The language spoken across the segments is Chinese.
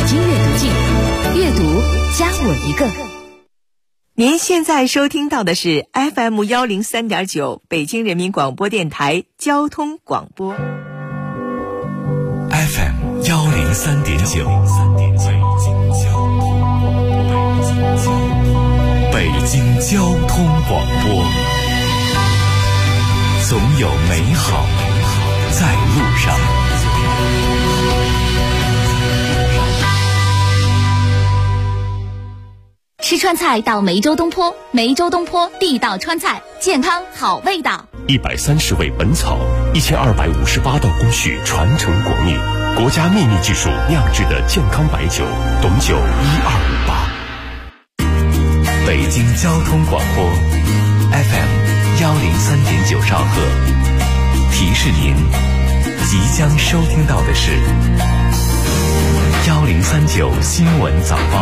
京阅读镜，阅读加我一个。 您现在收听到的是 FM103.9 北京人民广播电台交通广播。 FM103.9 北京交通广播，总有美好在路上。 吃川菜到梅州东坡，梅州东坡地道川菜，健康好味道。 130味本草，1258道工序传承国秘，国家秘密技术酿制的健康白酒，董酒1258。 北京交通广播 FM103.9 兆赫，提示您即将收听到的是1039新闻早报。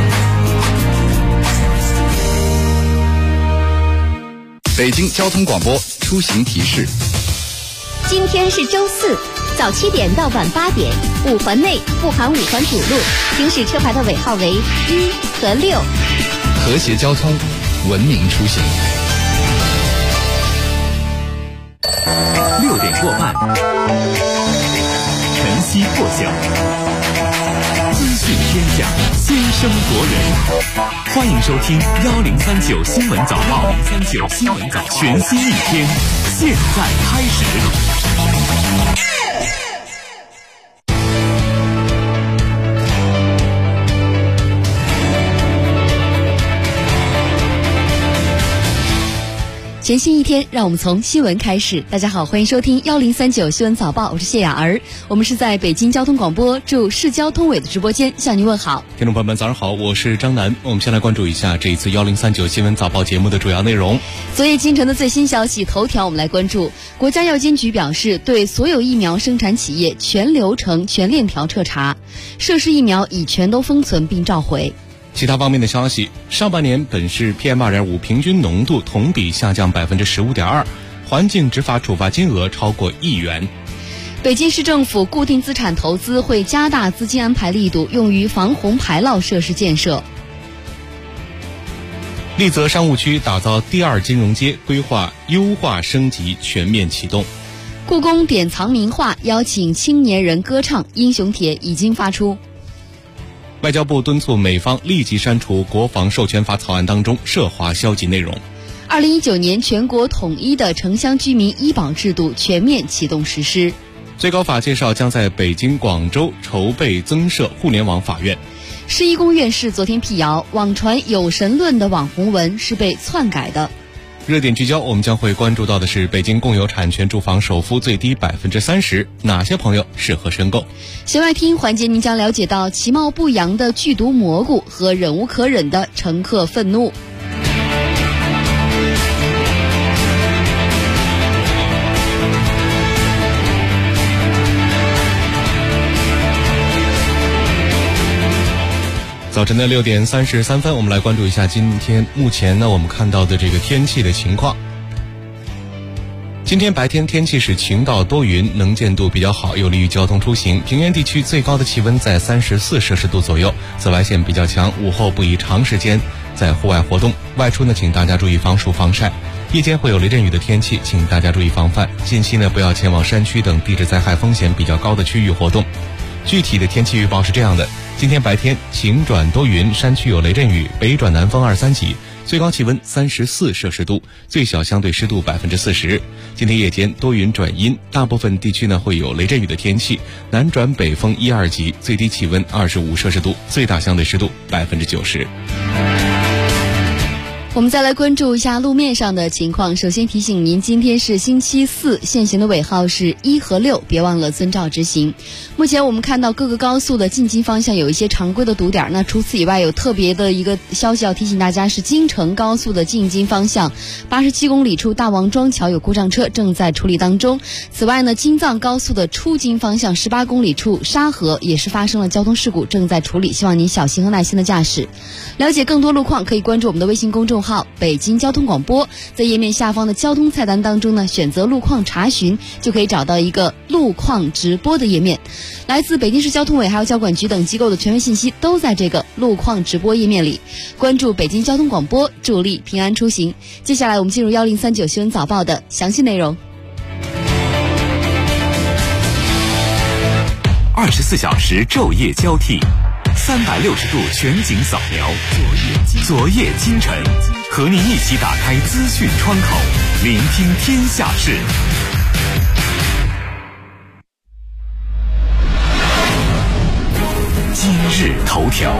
北京交通广播出行提示： 今天是周四，早7点到晚8点，5环内不含5环主路，行驶车牌的尾号为1和6。 和谐交通，文明出行。 6点过半，晨曦破晓，资讯天下，先声夺人。欢迎收听1039新闻早报，1039新闻早报，全新一天，现在开始。 全新一天，让我们从新闻开始。大家好，欢迎收听1039新闻早报，我是谢雅儿。我们是在北京交通广播驻市交通委的直播间向您问好。 听众朋友们早上好，我是张楠。我们先来关注一下这一次1039新闻早报节目的主要内容。 昨夜今晨的最新消息头条，我们来关注国家药监局表示，对所有疫苗生产企业全流程全链条彻查，涉事疫苗已全都封存并召回。 其他方面的消息，上半年本市 PM2.5 平均浓度同比下降 15.2%， 环境执法处罚金额超过1亿元。 北京市政府固定资产投资会加大资金安排力度，用于防洪排涝设施建设。 丽泽商务区打造第2金融街，规划优化升级全面启动。 故宫典藏名画，邀请青年人歌唱，英雄帖已经发出。 外交部敦促美方立即删除国防授权法草案当中涉华消极内容。 2019年全国统一的城乡居民医保制度全面启动实施。 最高法介绍将在北京、广州筹备增设互联网法院。 市医工院士昨天辟谣，网传有神论的网红文是被篡改的。 热点聚焦，我们将会关注到的是北京共有产权住房首付最低 30%， 哪些朋友适合申购？ 弦外听环节，您将了解到其貌不扬的剧毒蘑菇和忍无可忍的乘客愤怒。 早晨的6点33分，我们来关注一下今天目前呢我们看到的这个天气的情况。今天白天天气是晴到多云，能见度比较好，有利于交通出行。平原地区最高的气温在34摄氏度左右，紫外线比较强，午后不宜长时间在户外活动。外出呢，请大家注意防暑防晒。夜间会有雷阵雨的天气，请大家注意防范。近期呢，不要前往山区等地质灾害风险比较高的区域活动。具体的天气预报是这样的：今天白天晴转多云，山区有雷阵雨，北转南风2、3级，最高气温34摄氏度，最小相对湿度40%。今天夜间多云转阴，大部分地区呢会有雷阵雨的天气，南转北风1、2级，最低气温25摄氏度，最大相对湿度90%。 我们再来关注一下路面上的情况。首先提醒您，今天是星期四，限行的尾号是1和6，别忘了遵照执行。目前我们看到各个高速的进京方向有一些常规的堵点，那除此以外有特别的一个消息要提醒大家，是京承高速的进京方向87公里处大王庄桥有故障车正在处理当中。此外呢，京藏高速的出京方向18公里处沙河也是发生了交通事故，正在处理，希望您小心和耐心的驾驶。了解更多路况可以关注我们的微信公众众号北京交通广播，在页面下方的交通菜单当中呢，选择路况查询，就可以找到一个路况直播的页面。来自北京市交通委还有交管局等机构的权威信息都在这个路况直播页面里。关注北京交通广播，助力平安出行。接下来我们进入1039新闻早报的详细内容。 24小时昼夜交替，360度全景扫描，昨夜今晨，和您一起打开资讯窗口，聆听天下事。今日头条。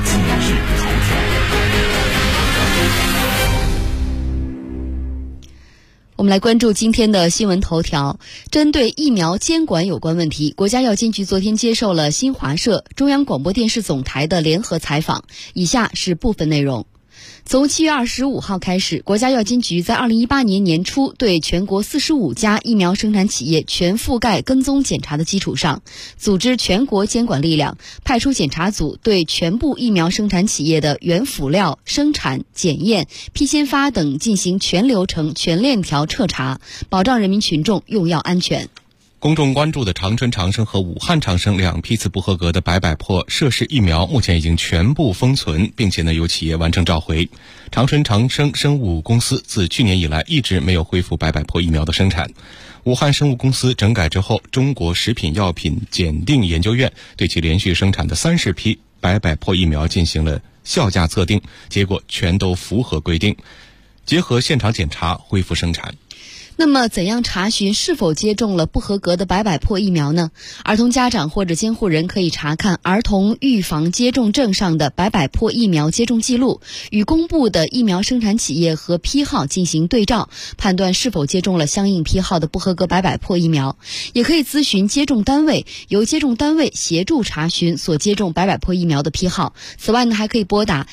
我们来关注今天的新闻头条。针对疫苗监管有关问题，国家药监局昨天接受了新华社、中央广播电视总台的联合采访，以下是部分内容。从7月25号开始，国家药监局在2018年年初对全国45家疫苗生产企业全覆盖跟踪检查的基础上，组织全国监管力量，派出检查组对全部疫苗生产企业的原辅料、生产、检验、批签发等进行全流程、全链条彻查，保障人民群众用药安全。 公众关注的长春长生和武汉长生2批次不合格的白百破涉事疫苗目前已经全部封存，并且由企业完成召回。长春长生生物公司自去年以来一直没有恢复白百破疫苗的生产。武汉生物公司整改之后，中国食品药品检定研究院对其连续生产的30批白百破疫苗进行了效价测定，结果全都符合规定，结合现场检查恢复生产。 那么怎样查询是否接种了不合格的白百破疫苗呢？儿童家长或者监护人可以查看儿童预防接种证上的白百破疫苗接种记录，与公布的疫苗生产企业和批号进行对照，判断是否接种了相应批号的不合格白百破疫苗。也可以咨询接种单位，由接种单位协助查询所接种白百破疫苗的批号。此外还可以拨打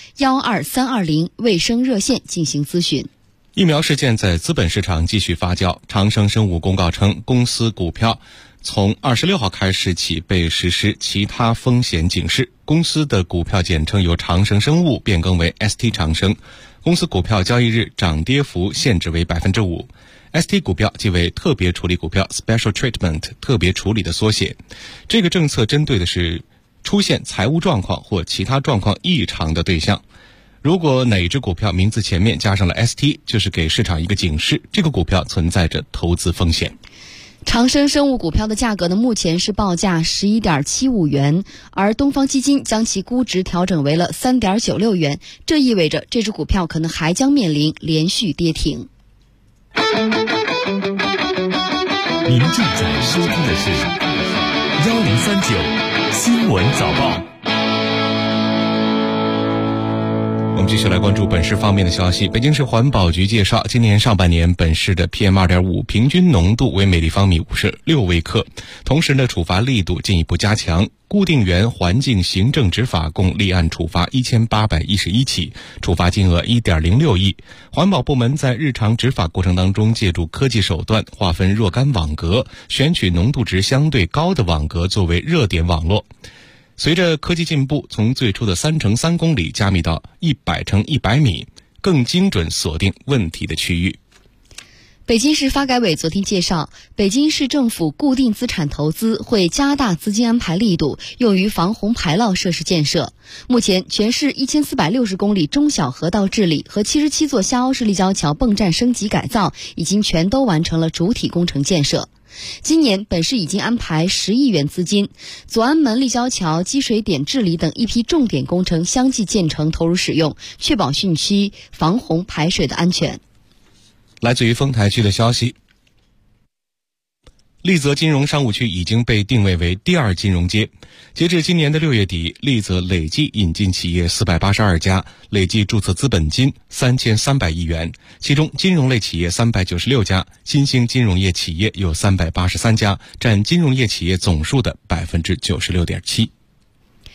12320卫生热线进行咨询。 疫苗事件在资本市场继续发酵。长生生物公告称，公司股票从26号开始起被实施其他风险警示，公司的股票简称由长生生物变更为 ST 长生，公司股票交易日涨跌幅限制为 5%。 ST 股票即为特别处理股票 Special Treatment 特别处理的缩写。这个政策针对的是出现财务状况或其他状况异常的对象。如果哪只股票名字前面加上了 ST， 就是给市场一个警示，这个股票存在着投资风险。 长生生物股票的价格目前是报价11.75元，而东方基金将其估值调整为了3.96元，这意味着这只股票可能还将面临连续跌停。 您正在收听的是1039新闻早报。 我们继续来关注本市方面的消息。北京市环保局介绍，今年上半年本市的 PM2.5 平均浓度为每立方米56微克，同时处罚力度进一步加强。固定原环境行政执法共立案处罚1811起，处罚金额1.06亿。环保部门在日常执法过程当中，借助科技手段划分若干网格，选取浓度值相对高的网格作为热点网络。随着科技进步，从最初的3×3公里加密到100×100米，更精准锁定问题的区域。 北京市发改委昨天介绍，北京市政府固定资产投资会加大资金安排力度，用于防洪排涝设施建设。目前，全市1460公里中小河道治理和77座下凹式立交桥泵站升级改造已经全都完成了主体工程建设。今年本市已经安排10亿元资金，左安门立交桥积水点治理等一批重点工程相继建成投入使用，确保汛区防洪排水的安全。 来自于丰台区的消息，丽泽金融商务区已经被定位为第2金融街。截至今年的6月底，丽泽累计引进企业482家，累计注册资本金3300亿元，其中金融类企业396家，新兴金融业企业有383家，占金融业企业总数的96.7%。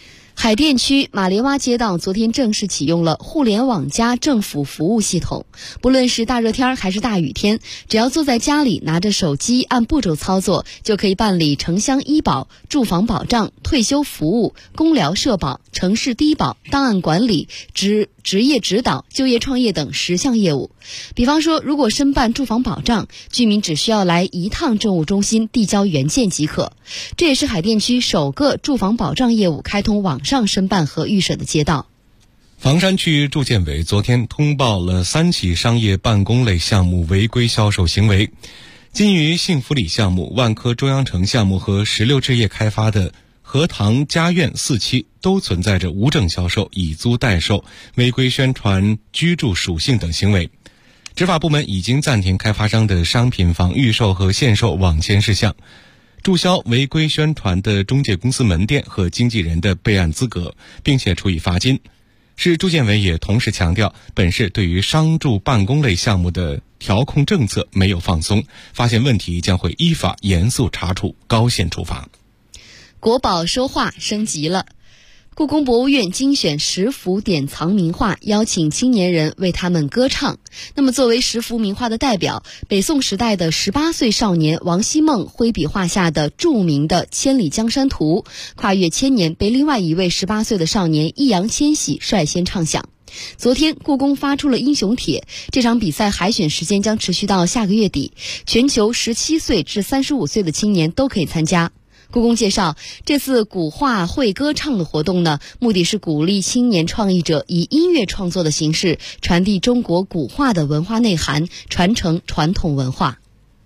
海淀区马连洼街道昨天正式启用了互联网加政府服务系统，不论是大热天还是大雨天，只要坐在家里拿着手机按步骤操作，就可以办理城乡医保、住房保障、退休服务、公疗社保、城市低保、档案管理、职业指导、就业创业等10项业务。比方说，如果申办住房保障，居民只需要来一趟政务中心递交原件即可。这也是海淀区首个住房保障业务开通网上申办和预审的街道。 房山区住建委昨天通报了3起商业办公类项目违规销售行为。金鱼幸福里项目、万科中央城项目和16置业开发的荷塘家苑4期都存在着无证销售、以租代售、违规宣传居住属性等行为。执法部门已经暂停开发商的商品房预售和限售网签事项，注销违规宣传的中介公司门店和经纪人的备案资格，并且处以罚金。市住建委也同时强调，本市对于商住办公类项目的调控政策没有放松，发现问题将会依法严肃查处，高限处罚。 国宝说话升级了。故宫博物院精选10幅典藏名画，邀请青年人为他们歌唱。那么作为10幅名画的代表，北宋时代的18岁少年王希孟挥笔画下的著名的《千里江山图》，跨越千年被另外一位18岁的少年易烊千玺率先唱响。昨天故宫发出了英雄帖，这场比赛海选时间将持续到下个月底，全球17岁至35岁的青年都可以参加。故宫介绍，这次古画会歌唱的活动呢，目的是鼓励青年创意者以音乐创作的形式传递中国古画的文化内涵，传承传统文化。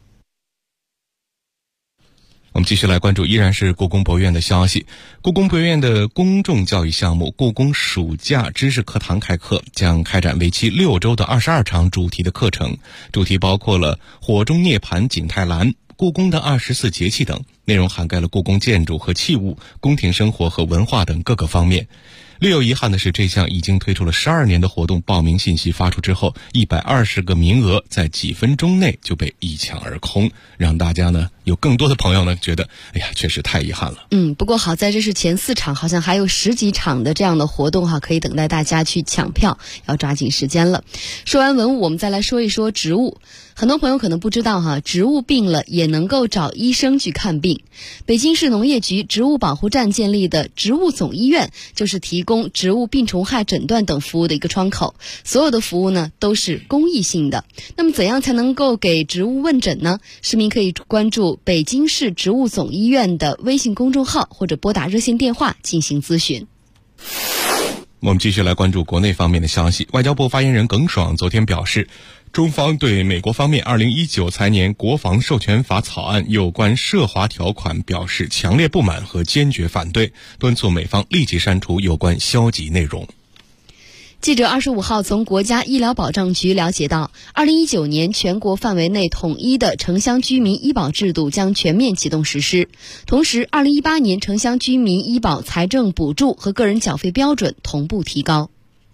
我们继续来关注依然是故宫博物院的消息。故宫博物院的公众教育项目故宫暑假知识课堂开课，将开展为期6周的22场主题的课程，主题包括了火中涅槃景泰蓝、故宫的24节气等，内容涵盖了故宫建筑和器物、宫廷生活和文化等各个方面。略有遗憾的是，这项已经推出了12年的活动报名信息发出之后，120个名额在几分钟内就被一抢而空，让大家呢有更多的朋友呢觉得，哎呀，确实太遗憾了。 不过好在这是前4场，好像还有10几场的这样的活动可以等待大家去抢票，要抓紧时间了。说完文物，我们再来说一说植物。很多朋友可能不知道植物病了也能够找医生去看病。北京市农业局植物保护站建立的植物总医院，就是提供植物病虫害诊断等服务的一个窗口。所有的服务呢都是公益性的。那么怎样才能够给植物问诊呢？市民可以关注北京市植物总医院的微信公众号或者拨打热线电话进行咨询。 我们继续来关注国内方面的消息。外交部发言人耿爽昨天表示，中方对美国方面2019财年国防授权法草案有关涉华条款表示强烈不满和坚决反对，敦促美方立即删除有关消极内容。 记者25号从国家医疗保障局了解到，2019年全国范围内统一的城乡居民医保制度将全面启动实施。同时，2018年城乡居民医保财政补助和个人缴费标准同步提高。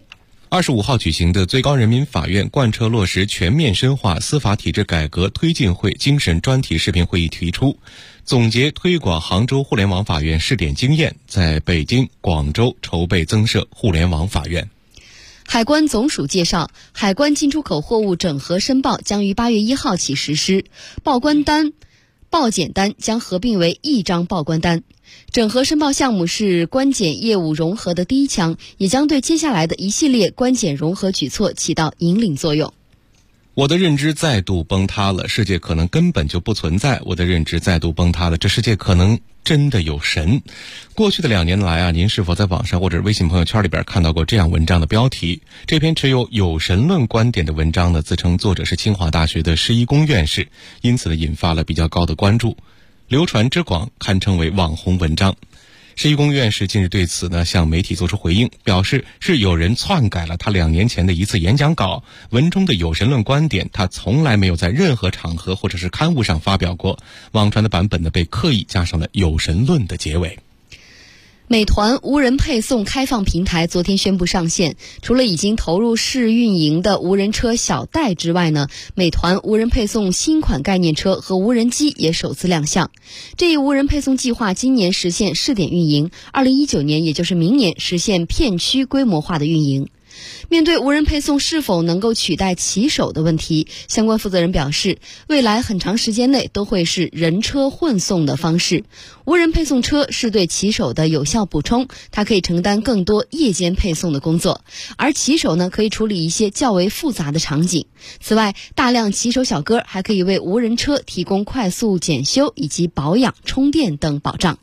25号举行的最高人民法院贯彻落实全面深化司法体制改革推进会精神专题视频会议提出，总结推广杭州互联网法院试点经验，在北京、广州筹备增设互联网法院。 海关总署介绍，海关进出口货物整合申报将于8月1号起实施，报关单、报检单将合并为一张报关单。整合申报项目是关检业务融合的第一枪，也将对接下来的一系列关检融合举措起到引领作用。 我的认知再度崩塌了，世界可能根本就不存在。我的认知再度崩塌了，这世界可能真的有神。过去的2年来您是否在网上或者微信朋友圈里边看到过这样文章的标题？这篇持有神论观点的文章呢，自称作者是清华大学的施一公院士，因此呢引发了比较高的关注，流传之广，堪称为网红文章。施一公院士近日对此呢向媒体做出回应，表示是有人篡改了他2年前的一次演讲稿，文中的有神论观点他从来没有在任何场合或者是刊物上发表过，网传的版本呢被刻意加上了有神论的结尾。 美团无人配送开放平台昨天宣布上线，除了已经投入试运营的无人车小代之外呢，美团无人配送新款概念车和无人机也首次亮相。这一无人配送计划今年实现试点运营，2019年也就是明年实现片区规模化的运营。面对无人配送是否能够取代骑手的问题，相关负责人表示，未来很长时间内都会是人车混送的方式。无人配送车是对骑手的有效补充，它可以承担更多夜间配送的工作，而骑手呢，可以处理一些较为复杂的场景。此外，大量骑手小哥还可以为无人车提供快速检修以及保养、充电等保障。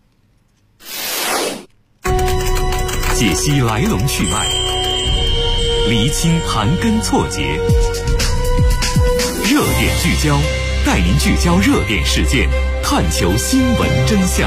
解析来龙去脉，厘清盘根错节，热点聚焦，带您聚焦热点事件，探求新闻真相。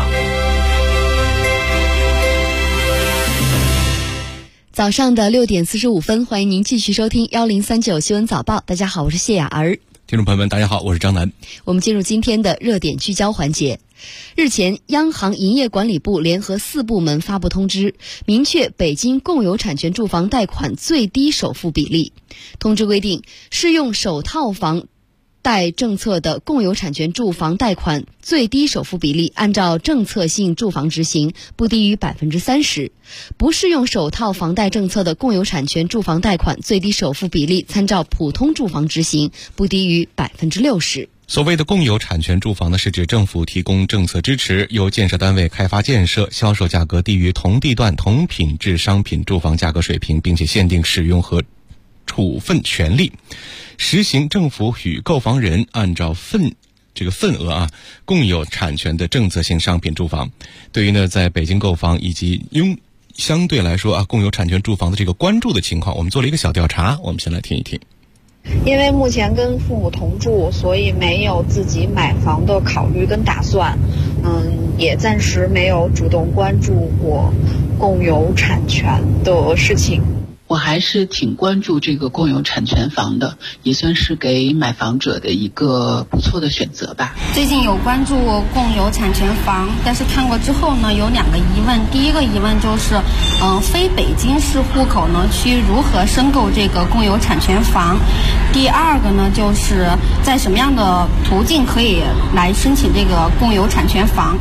早上的6点45分，欢迎您继续收听1039新闻早报。大家好，我是谢雅儿。 听众朋友们，大家好，我是张楠。 我们进入今天的热点聚焦环节。日前，央行营业管理部联合4部门发布通知，明确北京共有产权住房贷款最低首付比例。通知规定，适用首套房贷政策的共有产权住房贷款最低首付比例按照政策性住房执行，不低于30%；不适用首套房贷政策的共有产权住房贷款最低首付比例参照普通住房执行，不低于60%。 所谓的共有产权住房呢，是指政府提供政策支持，由建设单位开发建设，销售价格低于同地段同品质商品住房价格水平，并且限定使用和处分权利，实行政府与购房人按照份额共有产权的政策性商品住房。对于呢在北京购房以及相对来说共有产权住房的这个关注的情况，我们做了一个小调查，我们先来听一听。 因为目前跟父母同住，所以没有自己买房的考虑跟打算，也暂时没有主动关注过共有产权的事情。 我还是挺关注这个共有产权房的，也算是给买房者的一个不错的选择吧。 最近有关注共有产权房，但是看过之后呢，有2个疑问。第一个疑问就是，非北京市户口呢去如何申购这个共有产权房？第二个呢，就是在什么样的途径可以来申请这个共有产权房？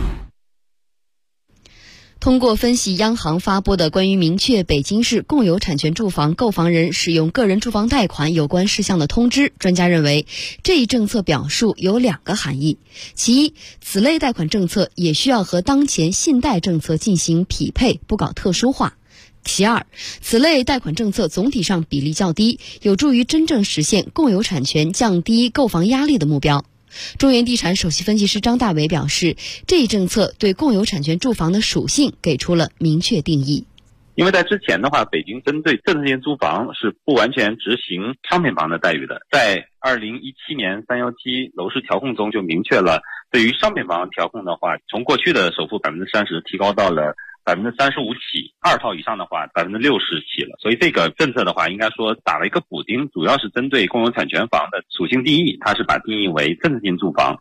通过分析央行发布的关于明确北京市共有产权住房购房人使用个人住房贷款有关事项的通知，专家认为这一政策表述有2个含义。其一，此类贷款政策也需要和当前信贷政策进行匹配，不搞特殊化。其二，此类贷款政策总体上比例较低，有助于真正实现共有产权降低购房压力的目标。中原地产首席分析师张大伟表示，这一政策对共有产权住房的属性给出了明确定义。 因为在之前的话，北京针对政策性租房是不完全执行商品房的待遇的，在2017年317楼市调控中就明确了，对于商品房调控的话，从过去的首付30%提高到了35%起，2套以上的话60%起了，所以这个政策的话，应该说打了一个补丁，主要是针对共有产权房的属性定义，它是把定义为政策性住房。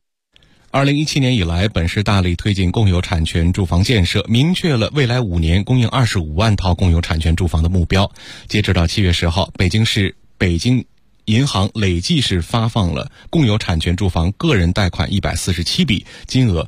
2017年以来，本市大力推进共有产权住房建设，明确了未来5年供应25万套共有产权住房的目标。截止到7月10号，北京银行累计是发放了共有产权住房个人贷款147笔，金额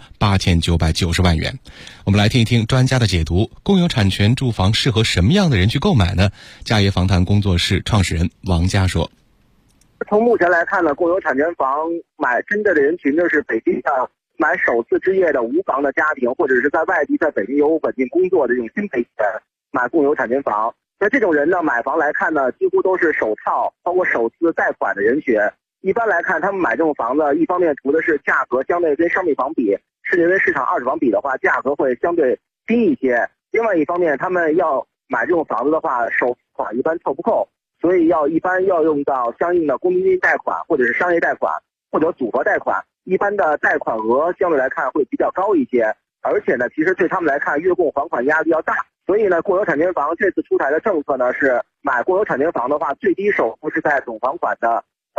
8990万元。我们来听一听专家的解读，共有产权住房适合什么样的人去购买呢？嘉业房谈工作室创始人王佳说， 从目前来看呢，共有产权房买针对的人群就是北京的买首次置业的无房的家庭，或者是在外地在北京有稳定工作的这种新北京人买共有产权房。那这种人呢，买房来看呢，几乎都是首套包括首次贷款的人群。一般来看，他们买这种房子，一方面图的是价格相对跟商品房比，甚至跟市场二手房比的话，价格会相对低一些。另外一方面，他们要买这种房子的话，首付款一般凑不够，所以一般要用到相应的公积金贷款，或者是商业贷款，或者组合贷款。一般的贷款额相对来看会比较高一些，而且呢，其实对他们来看，月供还款压力要大。所以呢，共有产权房这次出台的政策呢，是买共有产权房的话，最低首付是在总房款的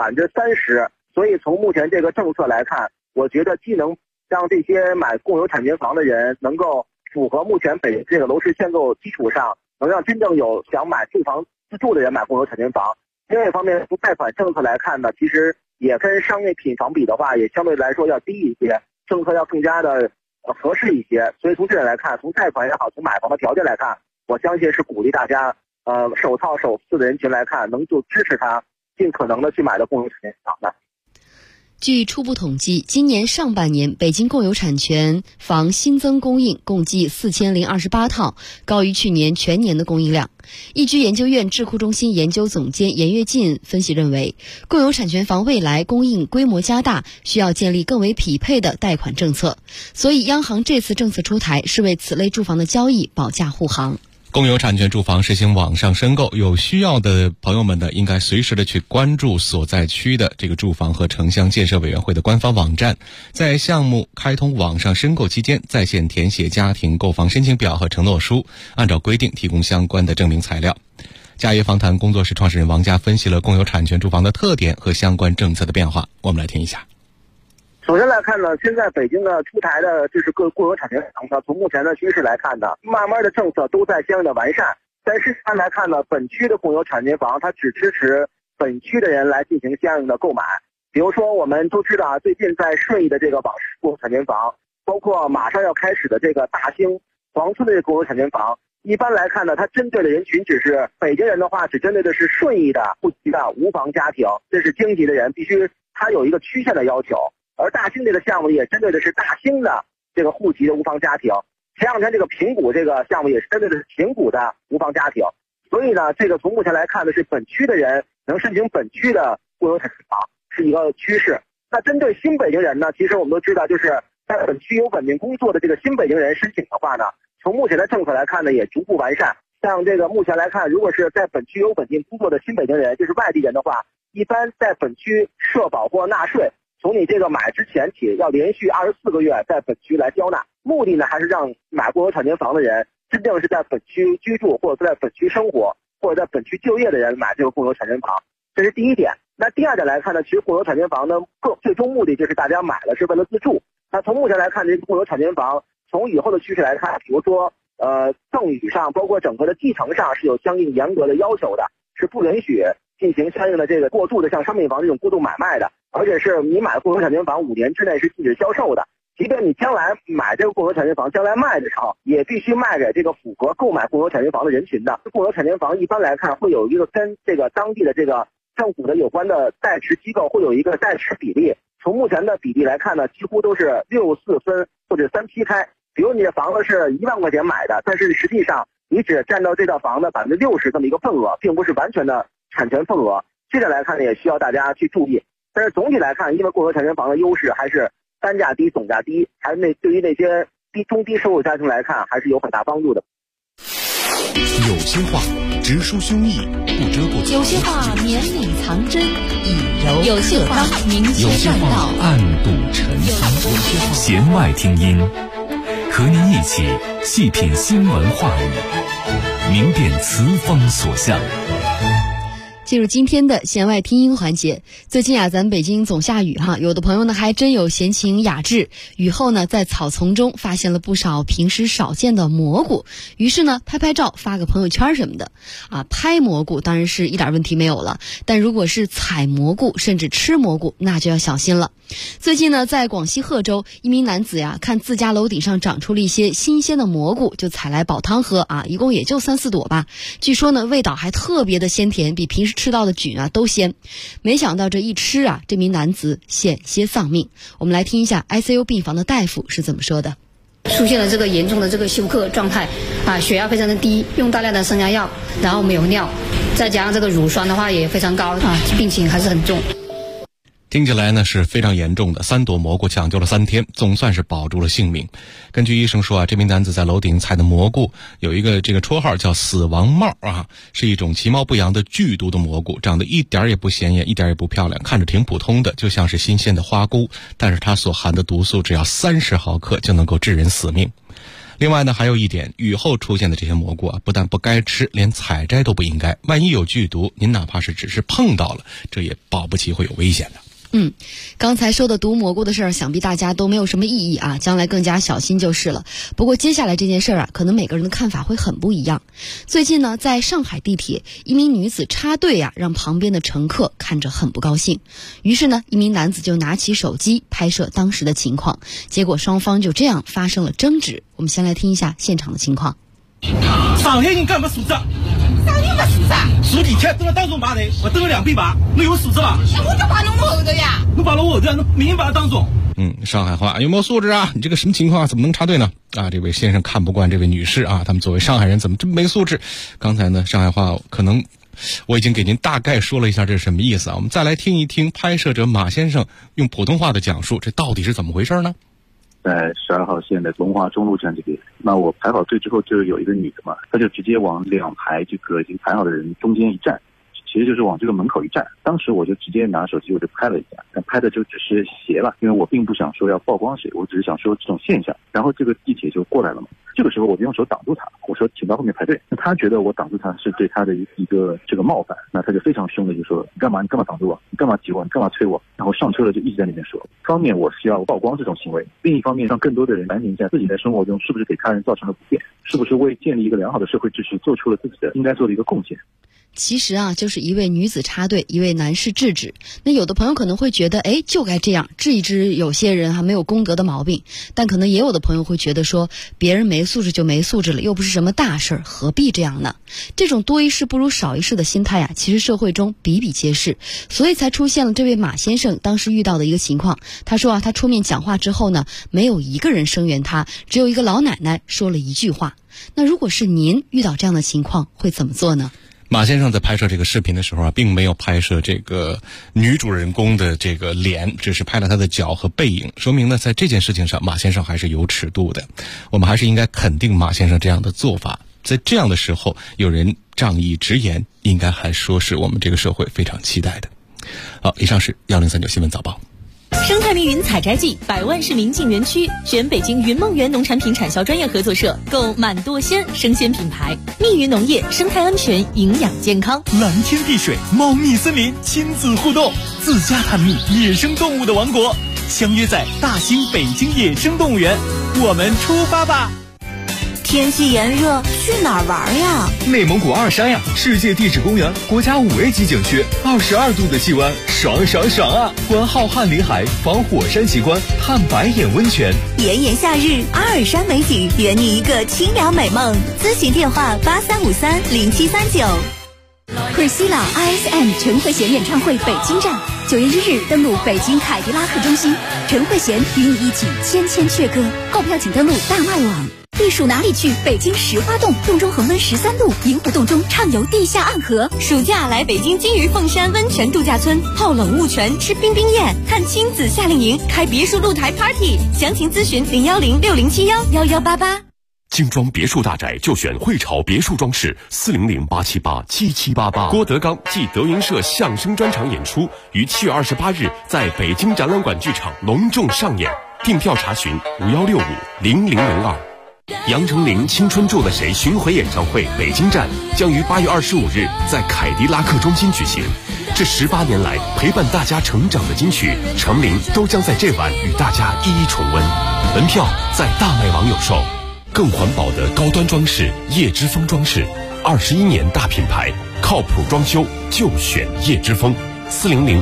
30%。所以从目前这个政策来看，我觉得既能让这些买共有产权房的人能够符合目前北京这个楼市限购基础上，能让真正有想买住房自住的人买共有产权房。另外一方面，从贷款政策来看呢，其实也跟商业品房比的话，也相对来说要低一些，政策要更加的合适一些。所以从这点来看，从贷款也好，从买房的条件来看，我相信是鼓励大家首套首次的人群来看，能就支持他尽可能的去买到共有产权房的。 据初步统计，今年上半年北京共有产权房新增供应共计4028套，高于去年全年的供应量。易居研究院智库中心研究总监严跃进分析认为，共有产权房未来供应规模加大，需要建立更为匹配的贷款政策，所以央行这次政策出台是为此类住房的交易保驾护航。 共有产权住房实行网上申购，有需要的朋友们呢，应该随时的去关注所在区的这个住房和城乡建设委员会的官方网站，在项目开通网上申购期间，在线填写家庭购房申请表和承诺书，按照规定提供相关的证明材料。嘉业访谈工作室创始人王佳分析了共有产权住房的特点和相关政策的变化，我们来听一下。 首先来看呢，现在北京的出台的就是各共有产权房呢，从目前的趋势来看呢，慢慢的政策都在相应的完善。但事实上来看呢，本区的共有产权房它只支持本区的人来进行相应的购买。比如说我们都知道啊，最近在顺义的这个网式共有产权房，包括马上要开始的这个大兴黄村的这个共有产权房，一般来看呢，它针对的人群只是北京人的话，只针对的是顺义的户籍的无房家庭，这是京籍的人，必须它有一个区县的要求。而大兴这个项目也针对的是大兴的这个户籍的无房家庭，前两天这个平谷这个项目也是针对的是平谷的无房家庭。所以呢，这个从目前来看的是本区的人能申请本区的共有产权房是一个趋势。那针对新北京人呢，其实我们都知道，就是在本区有稳定工作的这个新北京人申请的话呢，从目前的政策来看呢，也逐步完善。像这个目前来看，如果是在本区有稳定工作的新北京人，就是外地人的话，一般在本区社保或纳税，从你这个买之前起，要连续24个月在本区来交纳，目的呢还是让买共有产权房的人真正是在本区居住或者在本区生活或者在本区就业的人买这个共有产权房，这是第一点。那第二点来看呢，其实共有产权房呢最终目的就是大家买了是为了自住。那从目前来看，这个共有产权房从以后的趋势来看，比如说赠与上包括整个的继承上是有相应严格的要求的，是不允许进行相应的这个过度的像商品房这种过度买卖的，而且是你买共有产权房5年之内是禁止销售的。即便你将来买这个共有产权房，将来卖的时候，也必须卖给这个符合购买共有产权房的人群的。共有产权房一般来看会有一个跟这个当地的这个政府的有关的代持机构会有一个代持比例。从目前的比例来看呢，几乎都是6-4分或者3批开。比如你的房子是1万块钱买的，但是实际上你只占到这套房的60%这么一个份额，并不是完全的产权份额。这点来看呢，也需要大家去注意。但是总体来看，因为共有产权房的优势还是单价低、总价低，还是对于那些中低收入家庭来看，还是有很大帮助的。 有些话直抒胸臆，不遮过有些话绵里藏针，以柔有些话明有些劝道， 话暗度陈仓，弦外听音，和您一起细品新闻话语，明辨词风所向。 进入今天的弦外听音环节。最近啊，咱北京总下雨哈，有的朋友呢还真有闲情雅致，雨后呢在草丛中发现了不少平时少见的蘑菇，于是呢拍照发个朋友圈什么的啊。拍蘑菇当然是一点问题没有了，但如果是采蘑菇甚至吃蘑菇，那就要小心了。最近呢，在广西贺州，一名男子呀看自家楼顶上长出了一些新鲜的蘑菇，就采来煲汤喝啊，一共也就3-4朵吧。据说呢，味道还特别的鲜甜，比平时吃到的菌啊都鲜。没想到这一吃啊，这名男子险些丧命。我们来听一下 ICU 病房的大夫是怎么说的。 出现了这个严重的这个休克状态啊，血压非常的低，用大量的升压药，然后没有尿，再加上这个乳酸的话也非常高啊，病情还是很重。 听起来呢是非常严重的，3朵蘑菇抢救了3天，总算是保住了性命。根据医生说啊，这名男子在楼顶采的蘑菇有一个这个绰号叫死亡帽啊，是一种其貌不扬的剧毒的蘑菇，长得一点也不显眼，一点也不漂亮，看着挺普通的，就像是新鲜的花菇，但是它所含的毒素只要30毫克就能够致人死命。另外呢，还有一点，雨后出现的这些蘑菇啊，不但不该吃，连采摘都不应该。万一有剧毒，您哪怕是只是碰到了，这也保不齐会有危险的。 刚才说的毒蘑菇的事儿，想必大家都没有什么异议啊，将来更加小心就是了。不过接下来这件事儿啊，可能每个人的看法会很不一样。最近呢，在上海地铁，一名女子插队啊，让旁边的乘客看着很不高兴。于是呢，一名男子就拿起手机拍摄当时的情况，结果双方就这样发生了争执。我们先来听一下现场的情况。 上海人干嘛素质？上海没素质？坐地铁等了当中排队，我等了2倍吧，侬有素质吧？我就排侬后头呀，侬排侬后头，侬明明排当中。 上海话有没有素质啊？你这个什么情况啊？怎么能插队呢？啊，这位先生看不惯这位女士啊，他们作为上海人怎么这么没素质？刚才呢，上海话可能我已经给您大概说了一下这是什么意思啊。我们再来听一听拍摄者马先生用普通话的讲述，这到底是怎么回事呢？ 在12号线的文华中路站这边，那我排好队之后，就有一个女的嘛，她就直接往2排这个已经排好的人中间一站，其实就是往这个门口一站。当时我就直接拿手机我就拍了一下，但拍的就只是斜了，因为我并不想说要曝光谁，我只是想说这种现象。然后这个地铁就过来了嘛，这个时候我就用手挡住他，我说请到后面排队。那他觉得我挡住他是对他的一个这个冒犯，那他就非常凶的就说你干嘛挡住我，你干嘛挤我，你干嘛催我。然后上车了就一直在那边说，一方面我是要曝光这种行为，另一方面让更多的人反省一下自己在生活中是不是给他人造成了不便，是不是为建立一个良好的社会秩序做出了自己的应该做的一个贡献。 其实啊，就是一位女子插队，一位男士制止。那有的朋友可能会觉得，就该这样，治一治有些人还没有公德的毛病。但可能也有的朋友会觉得说，别人没素质就没素质了，又不是什么大事儿，何必这样呢？这种多一事不如少一事的心态啊，其实社会中比比皆是，所以才出现了这位马先生当时遇到的一个情况。他说啊，他出面讲话之后呢，没有一个人声援他，只有一个老奶奶说了一句话。那如果是您遇到这样的情况，会怎么做呢？ 马先生在拍摄这个视频的时候啊，并没有拍摄这个女主人公的这个脸，只是拍了她的脚和背影，说明呢，在这件事情上，马先生还是有尺度的。我们还是应该肯定马先生这样的做法。在这样的时候，有人仗义直言，应该还说是我们这个社会非常期待的。好，以上是1039新闻早报。 生态密云采摘季，100万市民进园区，选北京云梦园农产品产销专业合作社，购满多鲜生鲜品牌。密云农业，生态安全，营养健康。 蓝天碧水，茂密森林，亲子互动，自家探秘野生动物的王国，相约在大兴北京野生动物园，我们出发吧！ 天气炎热，去哪儿玩呀？ 内蒙古二山呀，世界地质公园，国家5A级景区，22度的气温，爽爽爽啊！观浩瀚林海，访火山奇观，探白眼温泉。 炎炎夏日，阿尔山美景，圆你一个清凉美梦。咨询电话83530739。 Priscilla RSM 陈慧娴演唱会北京站，9月1日登陆北京凯迪拉克中心，陈慧娴与你一起千千阙歌。购票请登录大麦网。避暑哪里去？北京石花洞，洞中恒温13度，银湖洞中畅游地下暗河。 暑假来北京金鱼凤山温泉度假村，泡冷雾泉，吃冰冰宴，看亲子夏令营，开别墅露台 party。详情咨询01060711188。 精装别墅大宅就选汇潮别墅装饰，400-878-7788。郭德纲暨德云社相声专场演出于7月28日在北京展览馆剧场隆重上演，订票查询51650002。杨丞琳《青春住了谁》巡回演唱会北京站将于8月25日在凯迪拉克中心举行。这18年来陪伴大家成长的金曲，丞琳都将在这晚与大家一一重温。门票在大麦网有售。更环保的高端装饰叶之峰装饰，21年大品牌，靠谱装修就选叶之峰，400-650-2868。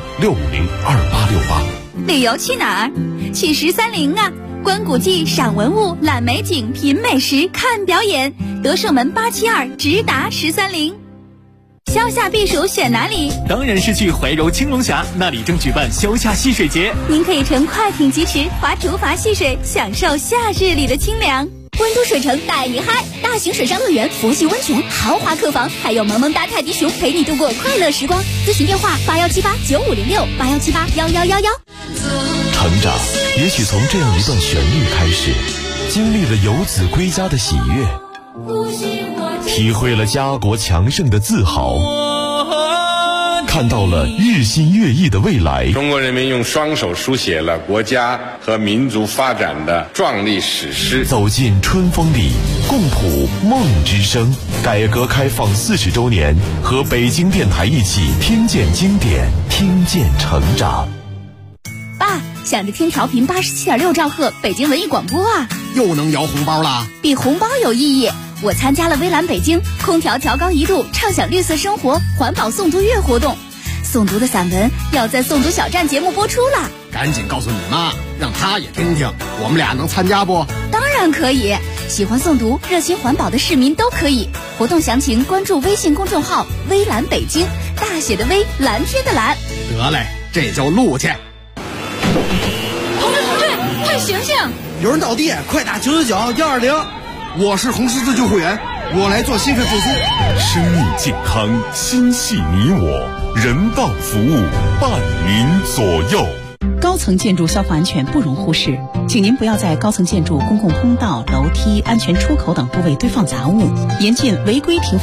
旅游去哪儿？去13陵啊！观古迹、赏文物、览美景、品美食、看表演。德胜门872直达13陵。消夏避暑选哪里？ 当然是去怀柔青龙峡，那里正举办消夏戏水节。 您可以乘快艇疾驰，划竹筏戏水，享受夏日里的清凉。温都水城带你嗨，大型水上乐园、佛系温泉、豪华客房，还有萌萌哒泰迪熊陪你度过快乐时光。咨询电话81789506，81781111。 成长也许从这样一段旋律开始，经历了游子归家的喜悦，体会了家国强盛的自豪，看到了日新月异的未来。 中国人民用双手书写了国家和民族发展的壮丽史诗。 走进春风里，共谱梦之声。改革开放40周年，和北京电台一起听见经典，听见成长。 想着听调频87.6兆赫北京文艺广播啊， 又能摇红包啦！ 比红包有意义。我参加了微蓝北京空调调高1度，畅享绿色生活环保诵读月活动。诵读的散文要在诵读小站节目播出了， 赶紧告诉你妈，让她也听听。我们俩能参加不？ 当然可以，喜欢诵读、热心环保的市民都可以。活动详情关注微信公众号“微蓝北京”，大写的微，蓝天的蓝。 得嘞，这就录去。 同志，快醒醒！ 有人倒地，快打999-120。我是红十字救护员，我来做心肺复苏。 生命健康，心系你我，人道服务伴您左右。 高层建筑消防安全不容忽视，请您不要在高层建筑公共通道、楼梯、安全出口等部位堆放杂物，严禁违规停放